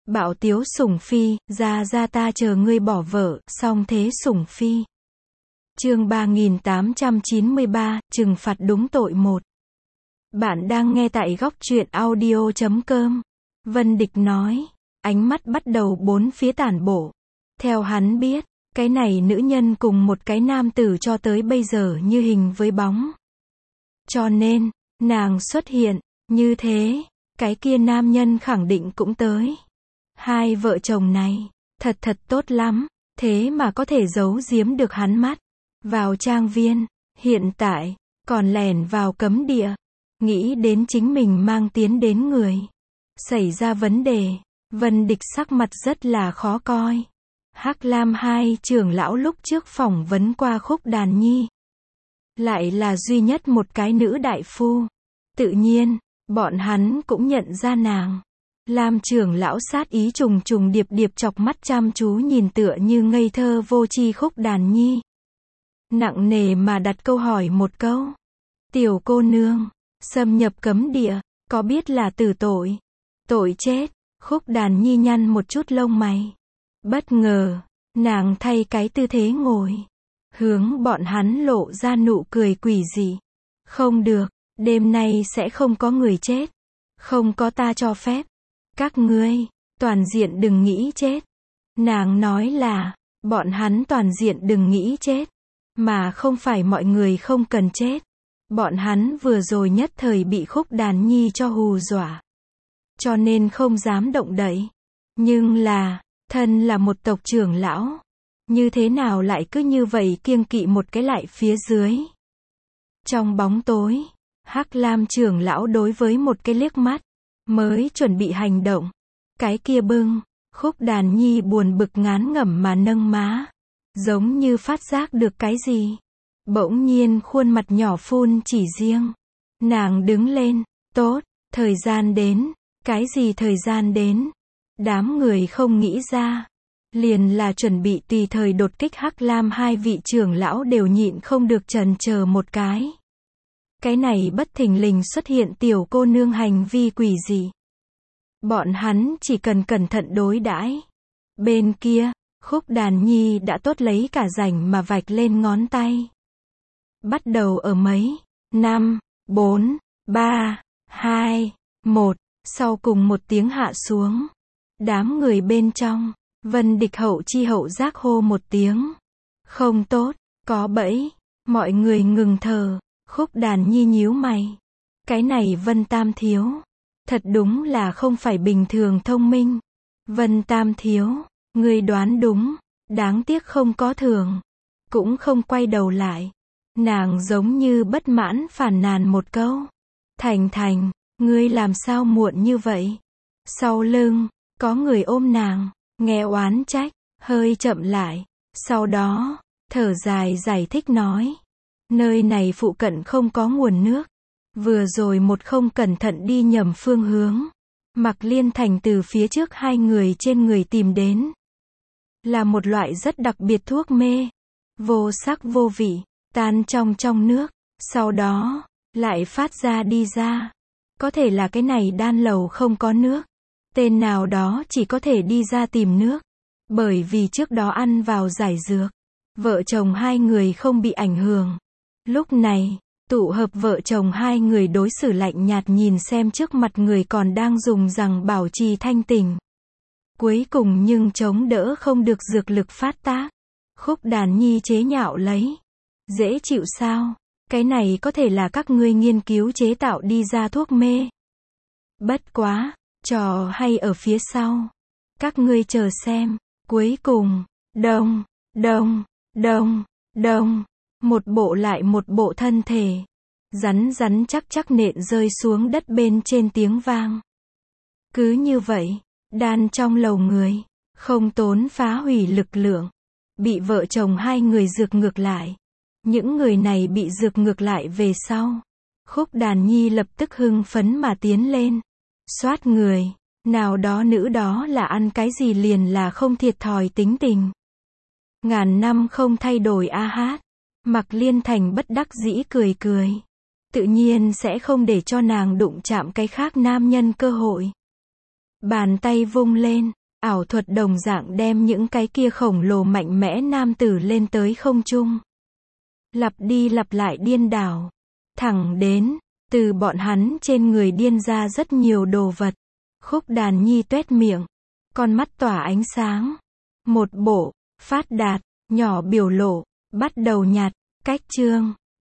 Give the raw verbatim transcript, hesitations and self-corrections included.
Bạo tiếu sủng phi, ra ra ta chờ ngươi bỏ vợ, song thế sủng phi. Chương ba nghìn tám trăm chín mươi ba, trừng phạt đúng tội một. Bạn đang nghe tại góc truyện audio chấm com. Vân Địch nói, ánh mắt bắt đầu bốn phía tản bộ. Theo hắn biết, cái này nữ nhân cùng một cái nam tử cho tới bây giờ như hình với bóng. Cho nên, nàng xuất hiện, như thế, cái kia nam nhân khẳng định cũng tới. Hai vợ chồng này, thật thật tốt lắm, thế mà có thể giấu giếm được hắn mắt. Vào trang viên, hiện tại, còn lẻn vào cấm địa. Nghĩ đến chính mình mang tiến đến người. Xảy ra vấn đề, Vân Địch sắc mặt rất là khó coi. Hắc Lam hai trưởng lão lúc trước phỏng vấn qua Khúc Đàn Nhi. Lại là duy nhất một cái nữ đại phu. Tự nhiên, bọn hắn cũng nhận ra nàng. Lam trưởng lão sát ý trùng trùng điệp điệp chọc mắt chăm chú nhìn tựa như ngây thơ vô tri Khúc Đàn Nhi. Nặng nề mà đặt câu hỏi một câu. Tiểu cô nương, xâm nhập cấm địa, có biết là tử tội? Tội chết. Khúc Đàn Nhi nhăn một chút lông mày. Bất ngờ, nàng thay cái tư thế ngồi. Hướng bọn hắn lộ ra nụ cười quỷ dị. Không được, đêm nay sẽ không có người chết. Không có ta cho phép. Các ngươi, toàn diện đừng nghĩ chết. Nàng nói là, bọn hắn toàn diện đừng nghĩ chết. Mà không phải mọi người không cần chết. Bọn hắn vừa rồi nhất thời bị Khúc Đàn Nhi cho hù dọa. Cho nên không dám động đậy. Nhưng là, thân là một tộc trưởng lão. Như thế nào lại cứ như vậy kiêng kỵ một cái lại phía dưới. Trong bóng tối, Hắc Lam trưởng lão đối với một cái liếc mắt. Mới chuẩn bị hành động. Cái kia bưng, Khúc Đàn Nhi buồn bực ngán ngẩm mà nâng má. Giống như phát giác được cái gì. Bỗng nhiên khuôn mặt nhỏ phun chỉ riêng. Nàng đứng lên, tốt, thời gian đến. Cái gì thời gian đến? Đám người không nghĩ ra. Liền là chuẩn bị tùy thời đột kích Hắc Lam hai vị trưởng lão đều nhịn không được chần chờ một cái. Cái này bất thình lình xuất hiện tiểu cô nương hành vi quỷ dị. Bọn hắn chỉ cần cẩn thận đối đãi. Bên kia, Khúc Đàn Nhi đã tốt lấy cả rảnh mà vạch lên ngón tay. Bắt đầu ở mấy, năm, bốn, ba, hai, một, sau cùng một tiếng hạ xuống. Đám người bên trong, Vân Địch hậu chi hậu giác hô một tiếng. Không tốt, có bẫy, mọi người ngừng thở. Khúc Đàn Nhi nhíu mày. Cái này Vân Tam Thiếu. Thật đúng là không phải bình thường thông minh. Vân Tam Thiếu, ngươi đoán đúng. Đáng tiếc không có thường. Cũng không quay đầu lại. Nàng giống như bất mãn phàn nàn một câu. Thành Thành, ngươi làm sao muộn như vậy? Sau lưng, có người ôm nàng. Nghe oán trách, hơi chậm lại. Sau đó, thở dài giải thích nói. Nơi này phụ cận không có nguồn nước. Vừa rồi một không cẩn thận đi nhầm phương hướng. Mạc Liên Thành từ phía trước hai người trên người tìm đến. Là một loại rất đặc biệt thuốc mê. Vô sắc vô vị, tan trong trong nước. Sau đó, lại phát ra đi ra. Có thể là cái này đan lầu không có nước. Tên nào đó chỉ có thể đi ra tìm nước. Bởi vì trước đó ăn vào giải dược. Vợ chồng hai người không bị ảnh hưởng. Lúc này, tụ hợp vợ chồng hai người đối xử lạnh nhạt nhìn xem trước mặt người còn đang dùng rằng bảo trì thanh tỉnh. Cuối cùng nhưng chống đỡ không được dược lực phát tác. Khúc Đàn Nhi chế nhạo lấy. Dễ chịu sao? Cái này có thể là các ngươi nghiên cứu chế tạo đi ra thuốc mê. Bất quá, trò hay ở phía sau. Các ngươi chờ xem. Cuối cùng, đông, đông, đông, đông. Một bộ lại một bộ thân thể. Rắn rắn chắc chắc nện rơi xuống đất bên trên tiếng vang. Cứ như vậy, đan trong lầu người. Không tốn phá hủy lực lượng. Bị vợ chồng hai người dược ngược lại. Những người này bị dược ngược lại về sau. Khúc Đàn Nhi lập tức hưng phấn mà tiến lên. Xoát người. Nào đó nữ đó là ăn cái gì liền là không thiệt thòi tính tình. Ngàn năm không thay đổi a hát. Mạc Liên Thành bất đắc dĩ cười cười. Tự nhiên sẽ không để cho nàng đụng chạm cái khác nam nhân cơ hội. Bàn tay vung lên, Ảo thuật đồng dạng đem những cái kia khổng lồ mạnh mẽ nam tử lên tới không trung. Lặp đi lặp lại điên đảo. Thẳng đến, từ bọn hắn trên người điên ra rất nhiều đồ vật. Khúc Đàn Nhi tuét miệng. Con mắt tỏa ánh sáng. Một bộ, phát đạt, nhỏ biểu lộ, bắt đầu nhạt, cách chương.